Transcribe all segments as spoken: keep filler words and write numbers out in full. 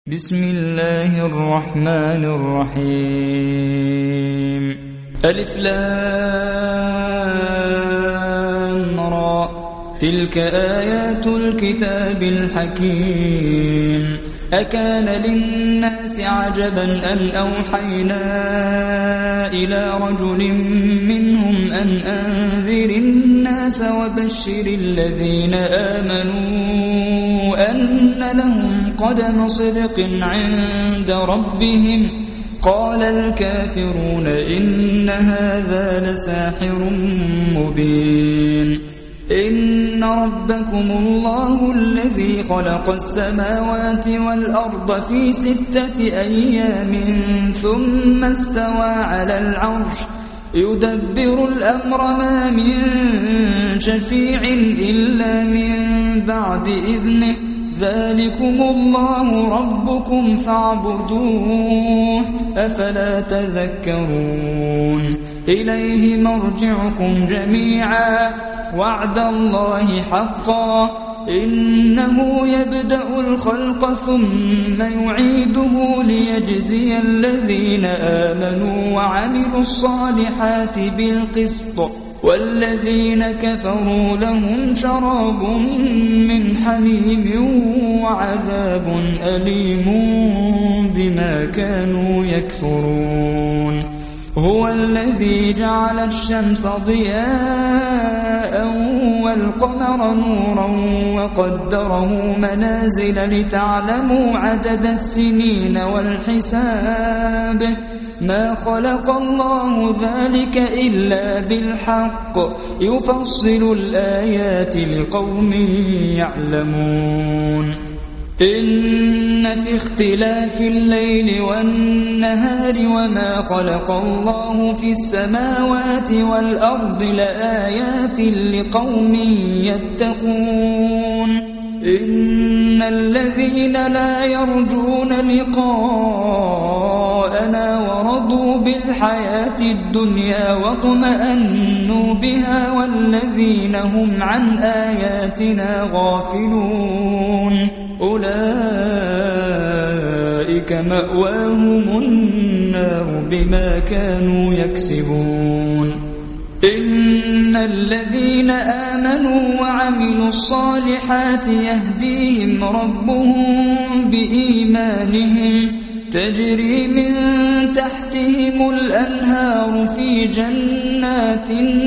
بسم الله الرحمن الرحيم ألف لام را تلك آيات الكتاب الحكيم أكان للناس عجبا أن أوحينا إلى رجل منهم أن أنذر الناس وبشر الذين آمنوا أن لهم قدم صدق عند ربهم قال الكافرون إن هذا لساحر مبين إن ربكم الله الذي خلق السماوات والأرض في ستة أيام ثم استوى على العرش يدبر الأمر ما من شفيع إلا من بعد إذنه ذلكم الله ربكم فاعبدوه أفلا تذكرون إليه مرجعكم جميعا وعد الله حقا إنه يبدأ الخلق ثم يعيده ليجزي الذين آمنوا وعملوا الصالحات بالقسط والذين كفروا لهم شراب من حميم وعذاب أليم بما كانوا يكفرون هو الذي جعل الشمس ضياء والقمر نورا وقدره منازل لتعلموا عدد السنين والحساب ما خلق الله ذلك إلا بالحق يفصل الآيات لقوم يعلمون إن في اختلاف الليل والنهار وما خلق الله في السماوات والأرض لآيات لقوم يتقون إن الذين لا يرجون لقاءنا ورضوا بالحياة الدنيا واطمأنوا بها والذين هم عن آياتنا غافلون أولئك مأواهم النار بما كانوا يكسبون إن الذين آمنوا وعملوا الصالحات يهديهم ربهم بإيمانهم تجري من تحتهم الأنهار في جنات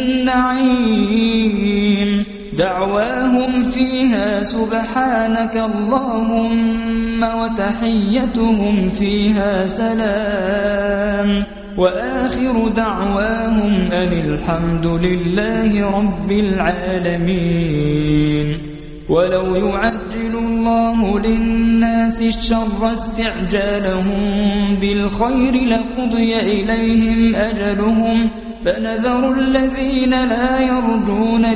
النعيم دعواهم فيها سبحانك اللهم وتحيتهم فيها سلام وآخر دعواهم أن الحمد لله رب العالمين ولو يعجل الله للناس الشر استعجالهم بالخير لقضي إليهم أجلهم فنذر الذين لا يرجون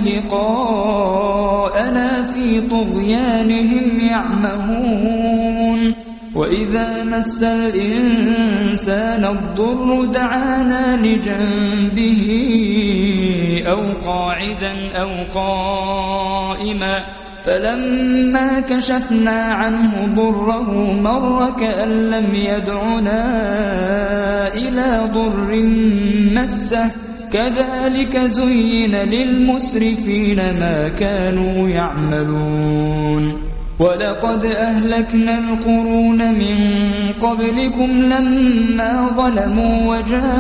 لقاءنا في طغيانهم يعمهون وإذا مس الإنسان الضر دعانا لجنبه أو قاعدا أو قائما فلما كشفنا عنه ضره مر كأن لم يدعنا إلى ضر مسه كذلك زين للمسرفين ما كانوا يعملون ولقد أهلكنا القرون من قبلكم لما ظلموا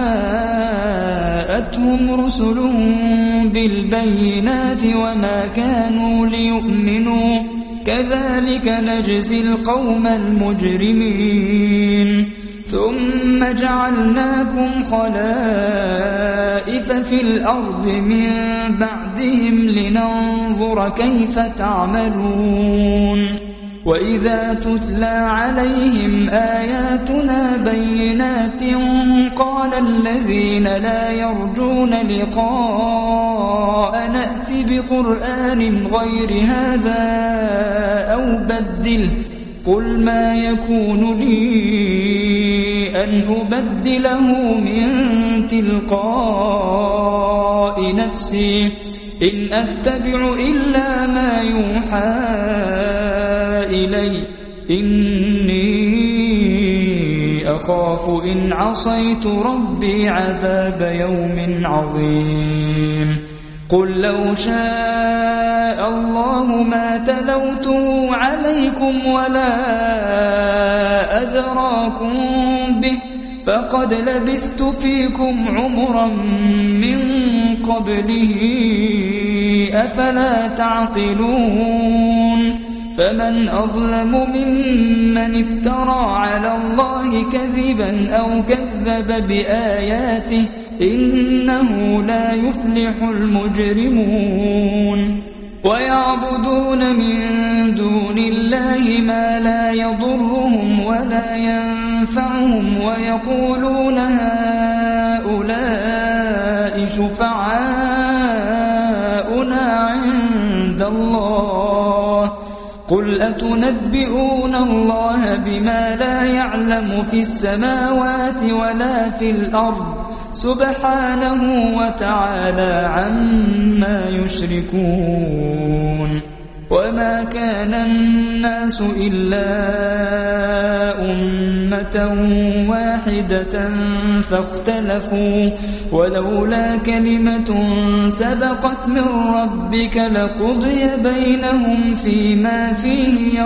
وجاءتهم رسلهم بالبينات وما كانوا ليؤمنوا كذلك نجزي القوم المجرمين ثم جعلناكم خلائف في الأرض من بعدهم لننظر كيف تعملون وإذا تتلى عليهم آياتنا بينات قال الذين لا يرجون لقاء نأت بقرآن غير هذا أو بدله قل ما يكون لي أن أبدله من تلقاء نفسي إن أتبع إلا ما يوحى إلي إني أخاف إن عصيت ربي عذاب يوم عظيم قل لو شاء الله ما تلوته عليكم ولا أدراكم به فقد لبثت فيكم عمرا من قبله أفلا تعقلون فمن أظلم ممن افترى على الله كذبا أو كذب بآياته إنه لا يفلح المجرمون ويعبدون من دون الله ما لا يضرهم ولا ينفعهم ويقولون هؤلاء شفعاؤنا عند الله قل أتنبئون الله بما لا يعلم في السماوات ولا في الأرض سبحانه وتعالى عما يشركون وما كان الناس إلا أمة واحدة فاختلفوا ولولا كلمة سبقت من ربك لقضي بينهم فيما فيه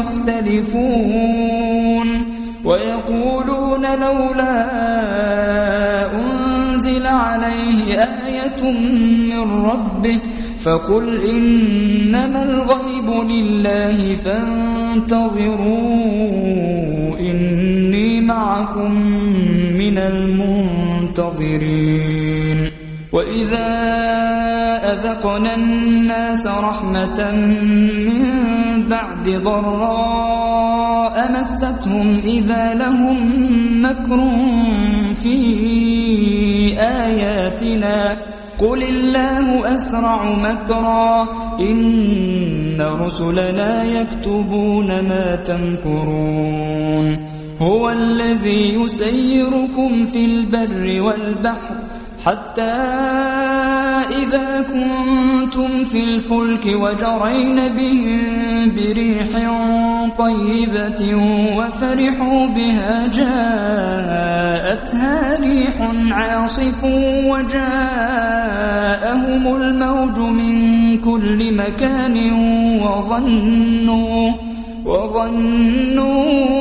يختلفون ويقولون لولا أنزل عليه آية من ربه فقل إنما الغيب لله فانتظروا إني معكم من المنتظرين وإذا أذقنا الناس رحمة من بعد ضراء مستهم إذا لهم مكر في آياتنا قل الله أسرع مكرا إن رسلنا يكتبون ما تمكرون هو الذي يسيركم في البر والبحر حتى إذا كنتم في الفلك وجرين بهم بريح طيبة وفرحوا بها جاءتها ريح عاصف وجاءهم الموج من كل مكان وظنوا وظنوا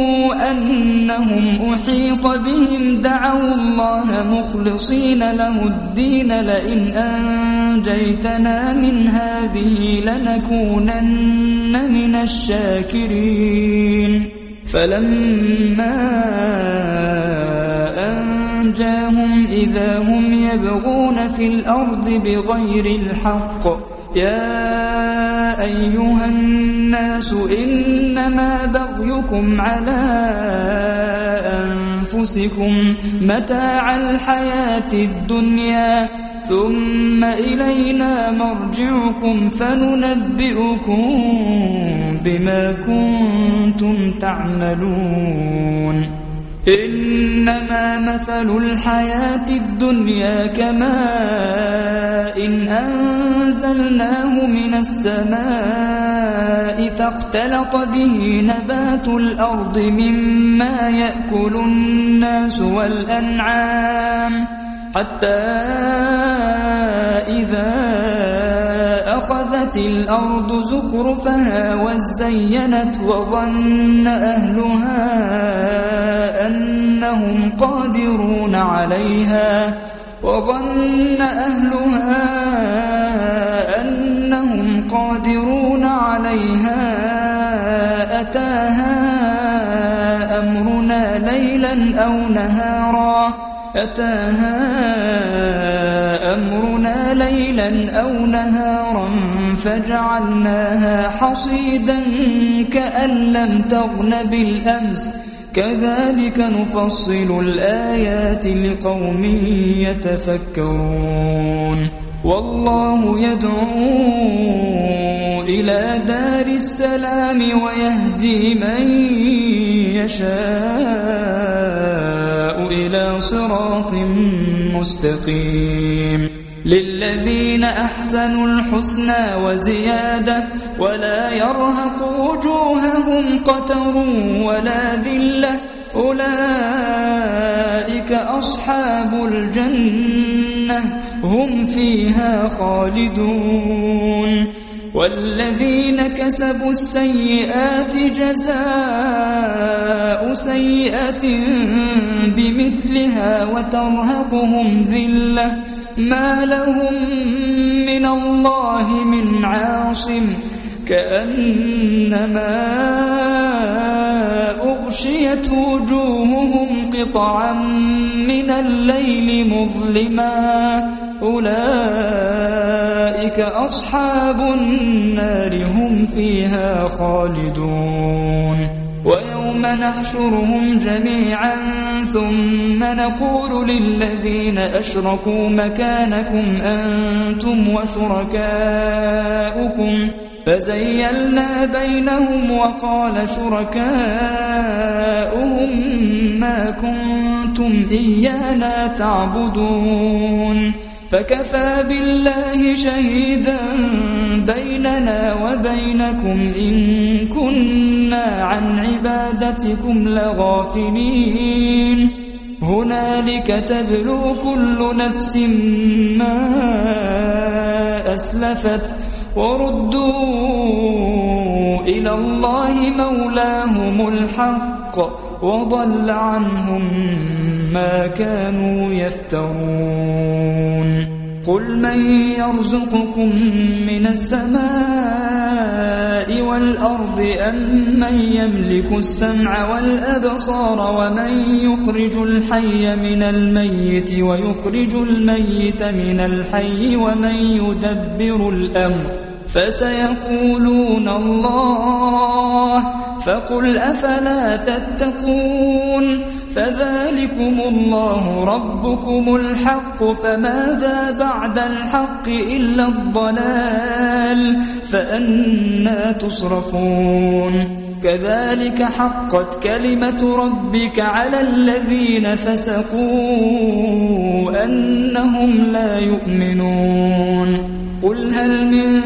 أنهم أحيط بهم دعوا الله مخلصين له الدين لئن أنجيتنا من هذه لنكونن من الشاكرين فلما أنجاهم إذا هم يبغون في الأرض بغير الحق يا أيها الناس إنما بغيكم على أنفسكم متاع الحياة الدنيا ثم إلينا مرجعكم فننبئكم بما كنتم تعملون إنما مثل الحياة الدنيا كماء إن أنزلناه من السماء فاختلط به نبات الأرض مما يأكل الناس والأنعام حتى إذا أخذت الأرض زخرفها وزينت وظن أهلها أنهم قادرون عليها وظن أهلها أنهم قادرون عليها أتاها أمرنا ليلا أو نهارا أتاها أمرنا ليلا أو نهارا فجعلناها حصيدا كأن لم تغن بالأمس كذلك نفصل الآيات لقوم يتفكرون والله يدعو إلى دار السلام ويهدي من يشاء إلى صراط مستقيم للذين أحسنوا الحسنى وزيادة ولا يرهق وجوههم قتر ولا ذلة أولئك أصحاب الجنة هم فيها خالدون والذين كسبوا السيئات جزاء سيئة بمثلها وترهقهم ذلة ما لهم من الله من عاصم كأنما أغشيت وجوههم قطعا من الليل مظلما أولئك أصحاب النار هم فيها خالدون ويوم نحشرهم جميعا ثم نقول للذين أشركوا مكانكم أنتم وشركاؤكم فزيلنا بينهم وقال شركاؤهم ما كنتم إيانا تعبدون فكفى بالله شهيدا بيننا وبينكم إن كنا عن عبادتكم لغافلين هنالك تبلو كل نفس ما أسلفت وردوا إلى الله مولاهم الحق وضل عنهم ما كانوا يفترون قل من يرزقكم من السماء والأرض أم من يملك السمع والأبصار ومن يخرج الحي من الميت ويخرج الميت من الحي ومن يدبر الأمر فسيقولون الله فقل أفلا تتقون فذلكم الله ربكم الحق فماذا بعد الحق إلا الضلال فأنى تصرفون كذلك حقت كلمة ربك على الذين فسقوا أنهم لا يؤمنون قل هل من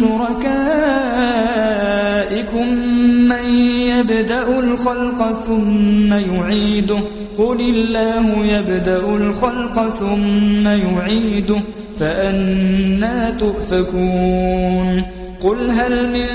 شركائكم من يبدأ الخلق ثم يعيده قل الله يبدأ الخلق ثم يعيده فأنى تؤفكون قل هل من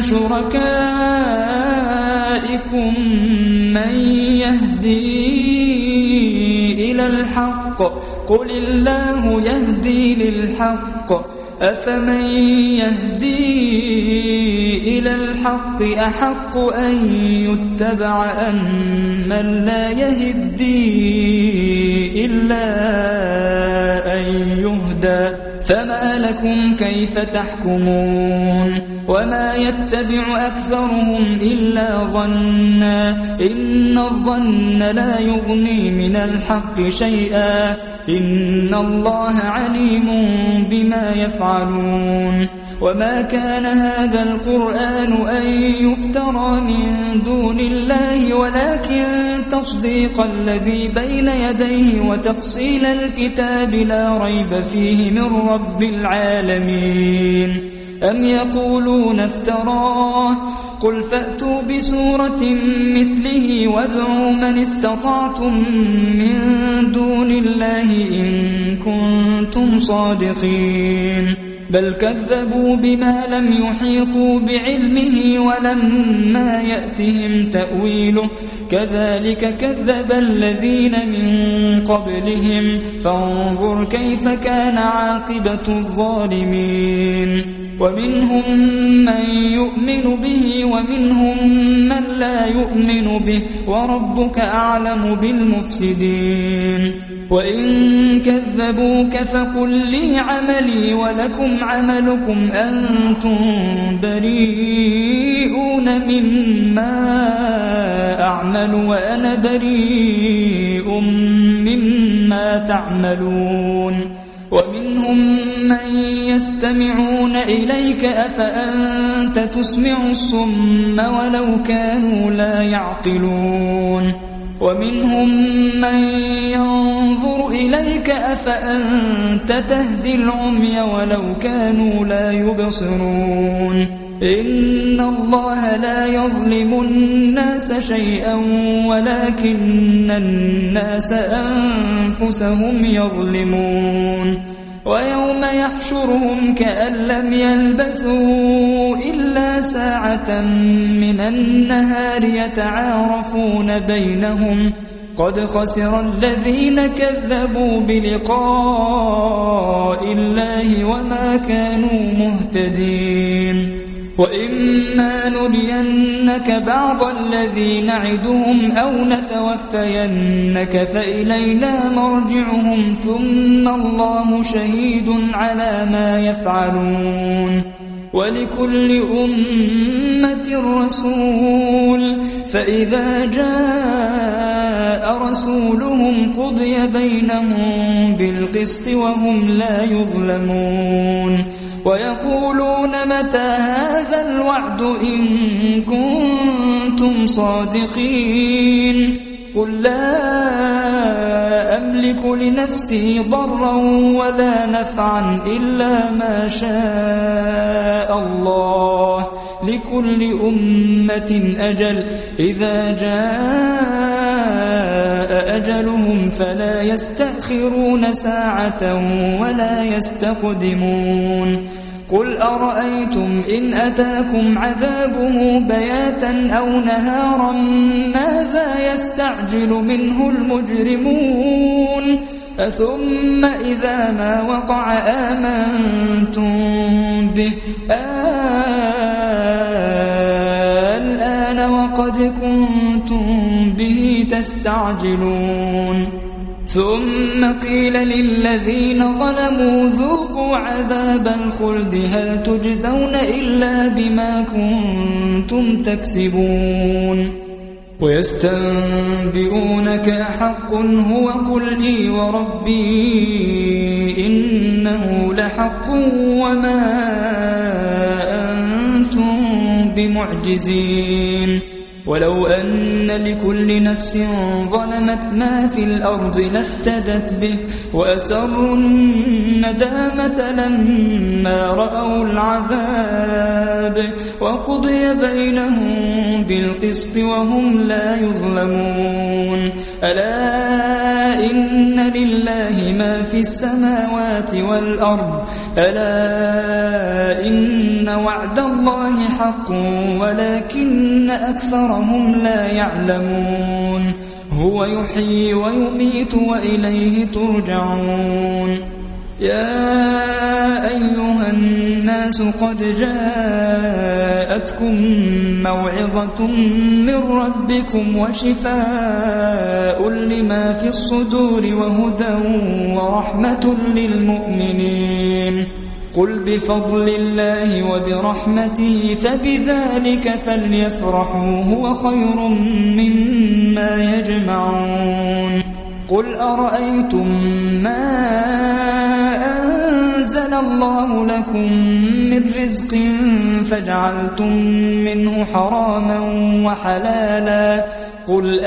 شركائكم من يهدي إلى الحق قل الله يهدي للحق أفمن يهدي إلى الحق أحق أن يتبع أم من لا يهدي إلا أن يهدى فما لكم كيف تحكمون وما يتبع أكثرهم إلا ظنا إن الظن لا يغني من الحق شيئا إن الله عليم بما يفعلون وما كان هذا القرآن أن يفترى من دون الله ولكن تصديق الذي بين يديه وتفصيل الكتاب لا ريب فيه من رب العالمين أم يقولون افتراه قل فأتوا بسورة مثله وادعوا من استطعتم من دون الله إن كنتم صادقين بل كذبوا بما لم يحيطوا بعلمه ولما يأتهم تأويله كذلك كذب الذين من قبلهم فانظر كيف كان عاقبة الظالمين ومنهم من يؤمن به ومنهم من لا يؤمن به وربك أعلم بالمفسدين وإن كذبوك فقل لي عملي ولكم عملكم أنتم بريئون مما أعمل وأنا بريء مما تعملون ومنهم من يستمعون إليك أفأنت تسمع الصم ولو كانوا لا يعقلون ومنهم من ينظر ينظر إليك أفأنت تهدي العمي ولو كانوا لا يبصرون إن الله لا يظلم الناس شيئا ولكن الناس أنفسهم يظلمون ويوم يحشرهم كأن لم يلبثوا إلا ساعة من النهار يتعارفون بينهم قد خسر الذين كذبوا بلقاء الله وما كانوا مهتدين وإما نرينك بعض الذي نعدهم أو نتوفينك فإلينا مرجعهم ثم الله شهيد على ما يفعلون ولكل أمة رسول فإذا جاء رسولهم قضي بينهم بالقسط وهم لا يظلمون ويقولون متى هذا الوعد إن كنتم صادقين قل لا أملك لنفسي ضرا ولا نفعا إلا ما شاء الله لكل أمة أجل إذا جاء أجلهم فلا يستأخرون ساعة ولا يستقدمون قل أرأيتم إن أتاكم عذابه بياتا أو نهارا ماذا يستعجل منه المجرمون أثم إذا ما وقع آمنتم به الآن وقد كنتم به تستعجلون ثم قيل للذين ظلموا ذوقوا عذاب الخلد هل تجزون إلا بما كنتم تكسبون ويستنبئونك أحق هو قل إي وربي إنه لحق وما أنتم بمعجزين ولو أن لكل نفس ظلمت ما في الأرض لافتدت به وأسروا الندامة لما رأوا العذاب وقضي بينهم بالقسط وهم لا يظلمون ألا إن لله ما في السماوات والأرض ألا إن وعد الله حق ولكن أكثرهم لا يعلمون هو يحيي ويميت وإليه ترجعون يا أيها الناس قد جاءتكم موعظة من ربكم وشفاء لما في الصدور وهدى ورحمة للمؤمنين قل بفضل الله وبرحمته فبذلك فليفرحوا هو خير مما يجمعون قل أرأيتم ما أنزل الله لكم من رزق فجعلتم منه حراما وحلالا قل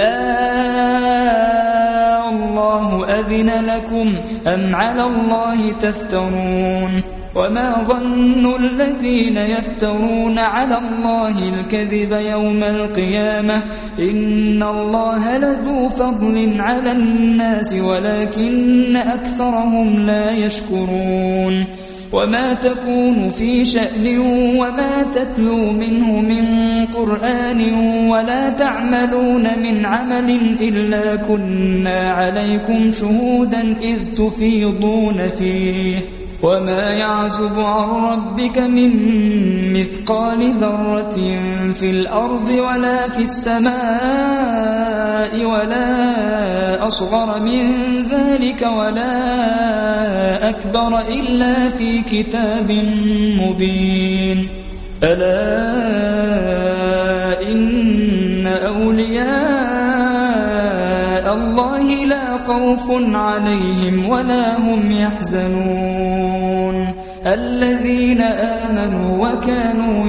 آه الله أذن لكم أم على الله تفترون وما ظن الذين يفترون على الله الكذب يوم القيامة إن الله لذو فضل على الناس ولكن أكثرهم لا يشكرون وما تكون في شأن وما تتلو منه من قرآن ولا تعملون من عمل إلا كنا عليكم شهودا إذ تفيضون فيه وما يعزب عن ربك من مثقال ذرة في الأرض ولا في السماء ولا أصغر من ذلك ولا أكبر إلا في كتاب مبين ألا إن أولياء الله لا خوف عليهم ولا هم يحزنون الذين آمنوا وكانوا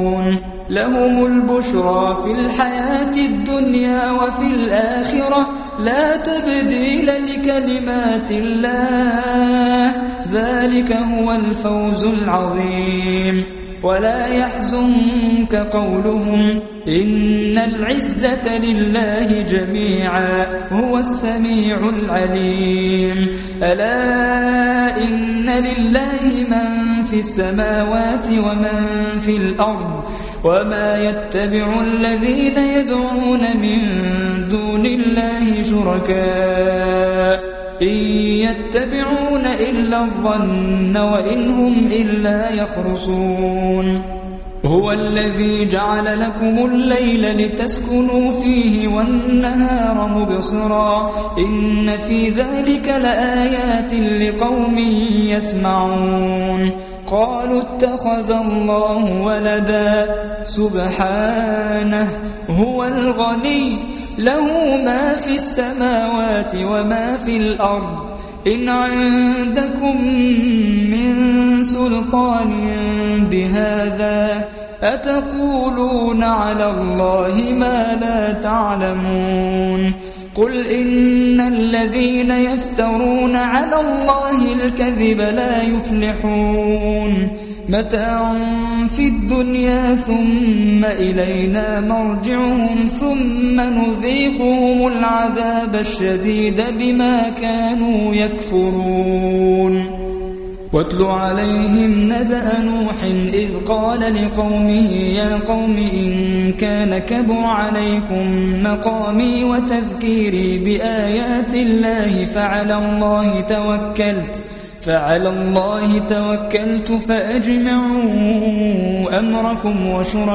يتقون لهم البشرى في الحياة الدنيا وفي الآخرة لا تبديل لكلمات الله ذلك هو الفوز العظيم ولا يحزنك قولهم إن العزة لله جميعا هو السميع العليم ألا إن لله من في السماوات ومن في الأرض وما يتبع الذين يدعون من دون الله شركاء إن يتبعون إلا الظن وإن هم إلا يخرصون هو الذي جعل لكم الليل لتسكنوا فيه والنهار مبصرا إن في ذلك لآيات لقوم يسمعون قالوا اتخذ الله ولدا سبحانه هو الغني له ما في السماوات وما في الأرض إن عندكم من سلطان بهذا أتقولون على الله ما لا تعلمون قل إن الذين يفترون على الله الكذب لا يفلحون متاع في الدنيا ثم إلينا مرجعهم ثم نذيقهم العذاب الشديد بما كانوا يكفرون واتل عليهم نبأ نوح إذ قال لقومه يا قوم إن كان كبر عليكم مقامي وتذكيري بآيات الله فعلى الله توكلت فعلى الله توكلت فأجمعوا أمركم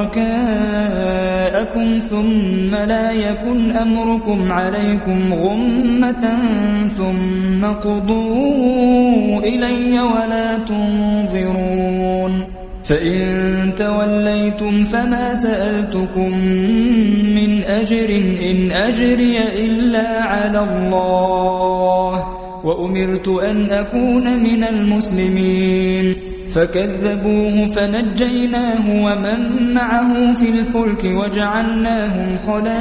وشركاءكم ثم لا يكن أمركم عليكم غمة ثم قضوا إلي ولا تنظرون فإن توليتم فما سألتكم من أجر إن أجري إلا على الله وأمرت أن أكون من المسلمين فكذبوه فنجيناه ومن معه في الفلك وجعلناهم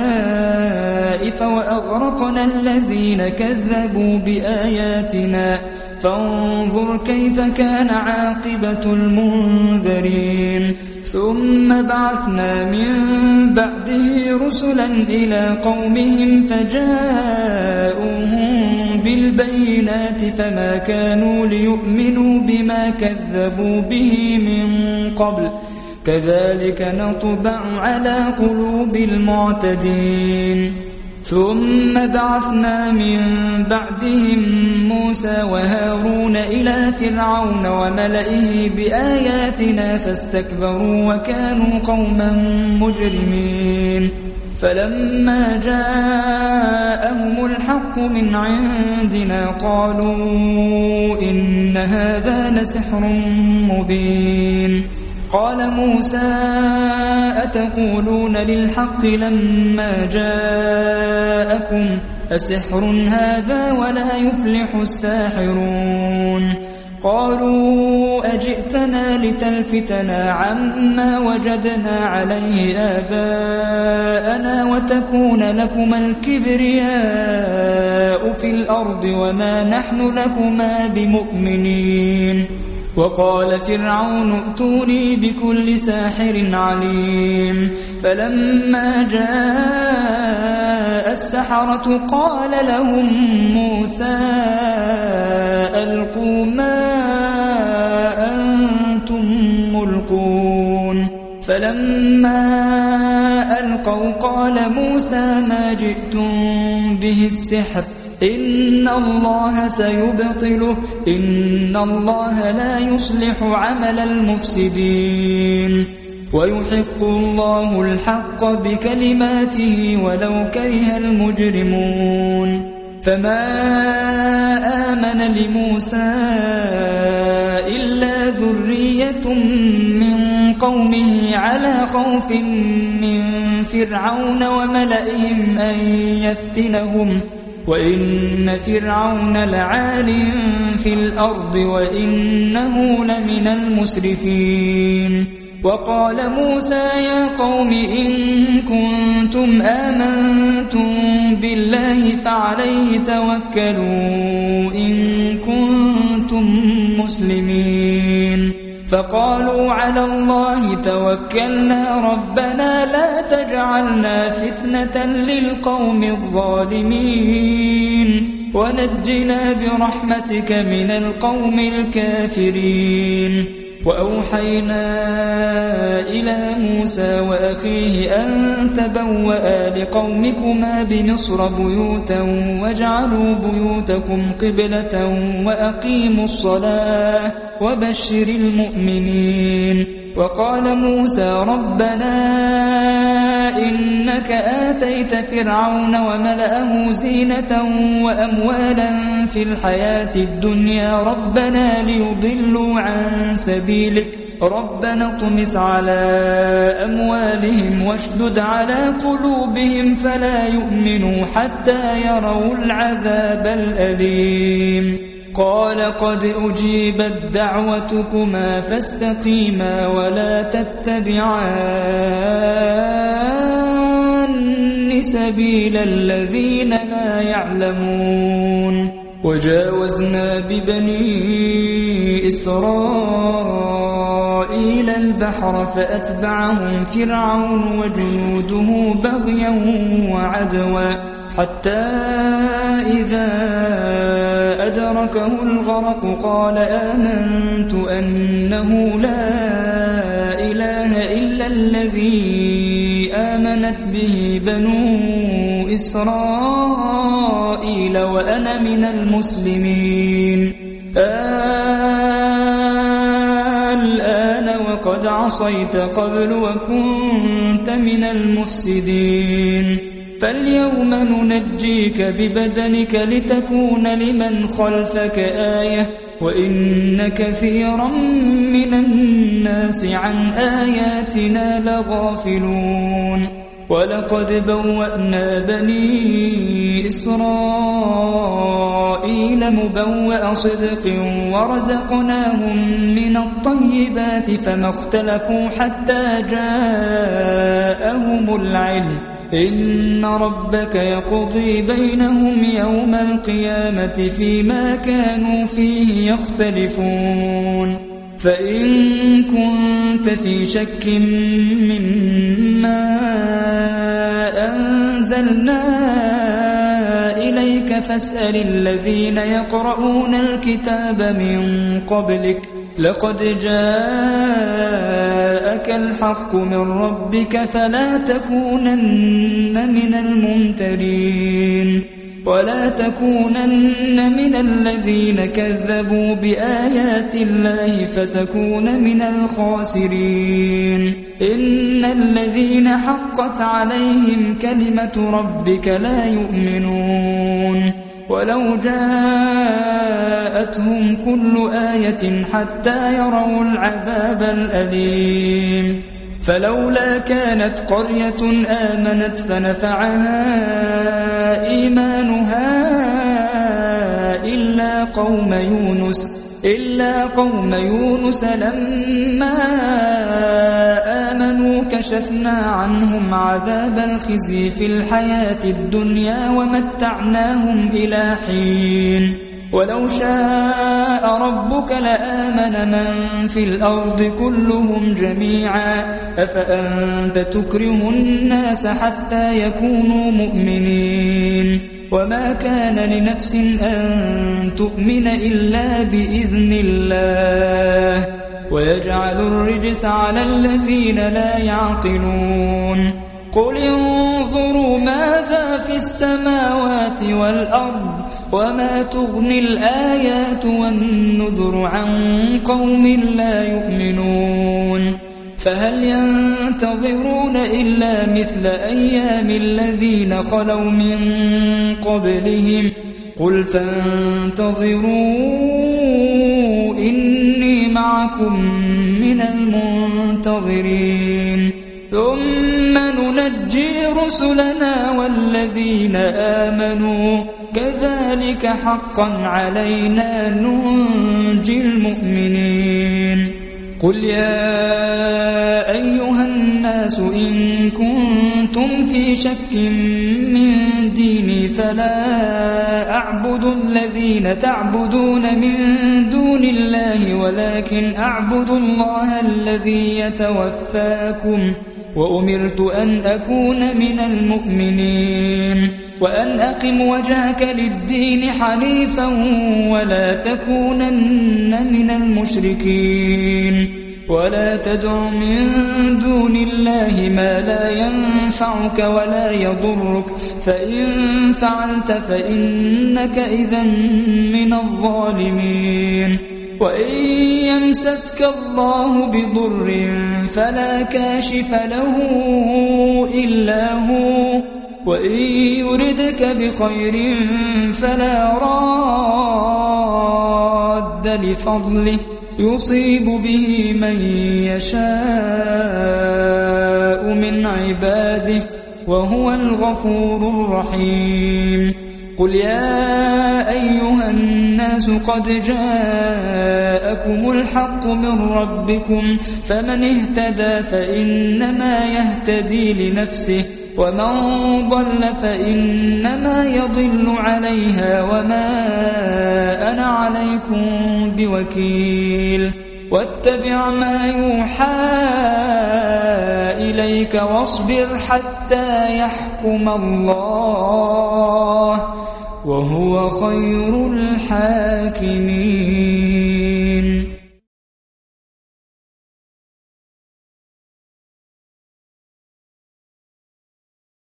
خلائف وأغرقنا الذين كذبوا بآياتنا فانظر كيف كان عاقبة المنذرين ثم بعثنا من بعده رسلا إلى قومهم فجاءوهم بالبينات فما كانوا ليؤمنوا بما كذبوا به من قبل كذلك نطبع على قلوب المعتدين ثم بعثنا من بعدهم موسى وهارون إلى فرعون وملئه بآياتنا فاستكبروا وكانوا قوما مجرمين فلما جاءهم الحق من عندنا قالوا إن هذا لسحر مبين قال موسى أتقولون للحق لما جاءكم أسحر هذا ولا يفلح الساحرون قالوا أجئتنا لتلفتنا عما وجدنا عليه آباءنا وتكون لكما الكبرياء في الأرض وما نحن لكما بمؤمنين وقال فرعون ائتوني بكل ساحر عليم فلما جاء السحرة قال لهم موسى ألقوا ما أنتم ملقون فلما ألقوا قال موسى ما جئتم به السحر إن الله سيبطله إن الله لا يصلح عمل المفسدين ويحق الله الحق بكلماته ولو كره المجرمون فما آمن لموسى إلا ذرية من قومه على خوف من فرعون وملئهم أن يفتنهم وإن فرعون لعال في الأرض وإنه لمن المسرفين وقال موسى يا قوم إن كنتم آمنتم بالله فعليه توكلوا إن كنتم مسلمين فقالوا على الله توكلنا ربنا لا تجعلنا فتنة للقوم الظالمين ونجنا برحمتك من القوم الكافرين وأوحينا إلى موسى وأخيه أن تبوأ لقومكما بمصر بيوتا واجعلوا بيوتكم قبلة وأقيموا الصلاة وبشر المؤمنين وقال موسى ربنا إنك آتيت فرعون وملأه زينة وأموالا في الحياة الدنيا ربنا ليضلوا عن سبيلك ربنا اطمس على أموالهم واشدد على قلوبهم فلا يؤمنوا حتى يروا العذاب الأليم قال قد أجيبت دعوتكما فاستقيما ولا تتبعان سبيل الذين لا يعلمون وجاوزنا ببني إسرائيل البحر فأتبعهم فرعون وجنوده بغيا وعدوا حتى إذا أدركه الغرق قال آمنت أنه لا إله إلا الذي آمنت به بنو إسرائيل وأنا من المسلمين الآن وقد عصيت قبل وكنت من المفسدين فاليوم ننجيك ببدنك لتكون لمن خلفك آية وإن كثيرا من الناس عن آياتنا لغافلون ولقد بوأنا بني إسرائيل مبوأ صدق ورزقناهم من الطيبات فما اختلفوا حتى جاءهم العلم إن ربك يقضي بينهم يوم القيامة فيما كانوا فيه يختلفون فإن كنت في شك مما أنزلنا إليك فاسأل الذين يقرؤون الكتاب من قبلك لقد جاءك الحق من ربك فلا تكونن من الممترين ولا تكونن من الذين كذبوا بآيات الله فتكون من الخاسرين إن الذين حقت عليهم كلمة ربك لا يؤمنون ولو جاءتهم كل آية حتى يروا العذاب الأليم فلولا كانت قرية آمنت فنفعها إيمانها إلا قوم يونس إلا قوم يونس لما آمنوا كشفنا عنهم عذاب الخزي في الحياة الدنيا ومتعناهم إلى حين ولو شاء ربك لآمن من في الأرض كلهم جميعا أفأنت تكره الناس حتى يكونوا مؤمنين وما كان لنفس أن تؤمن إلا بإذن الله ويجعل الرجس على الذين لا يعقلون قل انظروا ماذا في السماوات والأرض وما تغني الآيات والنذر عن قوم لا يؤمنون فهل ينتظرون إلا مثل أيام الذين خلوا من قبلهم قل فانتظروا إني معكم من المنتظرين ثم ننجي رسلنا والذين آمنوا كذلك حقا علينا ننجي المؤمنين قل يا أيها الناس الناس إن كنتم في شك من ديني فلا أعبد الذين تعبدون من دون الله ولكن أعبد الله الذي يتوفاكم وأمرت أن أكون من المؤمنين وأن أقم وجهك للدين حنيفا ولا تكونن من المشركين ولا تدع من دون الله ما لا ينفعك ولا يضرك فإن فعلت فإنك إذا من الظالمين وإن يمسسك الله بضر فلا كاشف له إلا هو وإن يردك بخير فلا راد لفضله يصيب به من يشاء من عباده وهو الغفور الرحيم قل يا أيها الناس قد جاءكم الحق من ربكم فمن اهتدى فإنما يهتدي لنفسه ومن ضل فإنما يضل عليها وما أنا عليكم بوكيل واتبع ما يوحى إليك واصبر حتى يحكم الله وهو خير الحاكمين.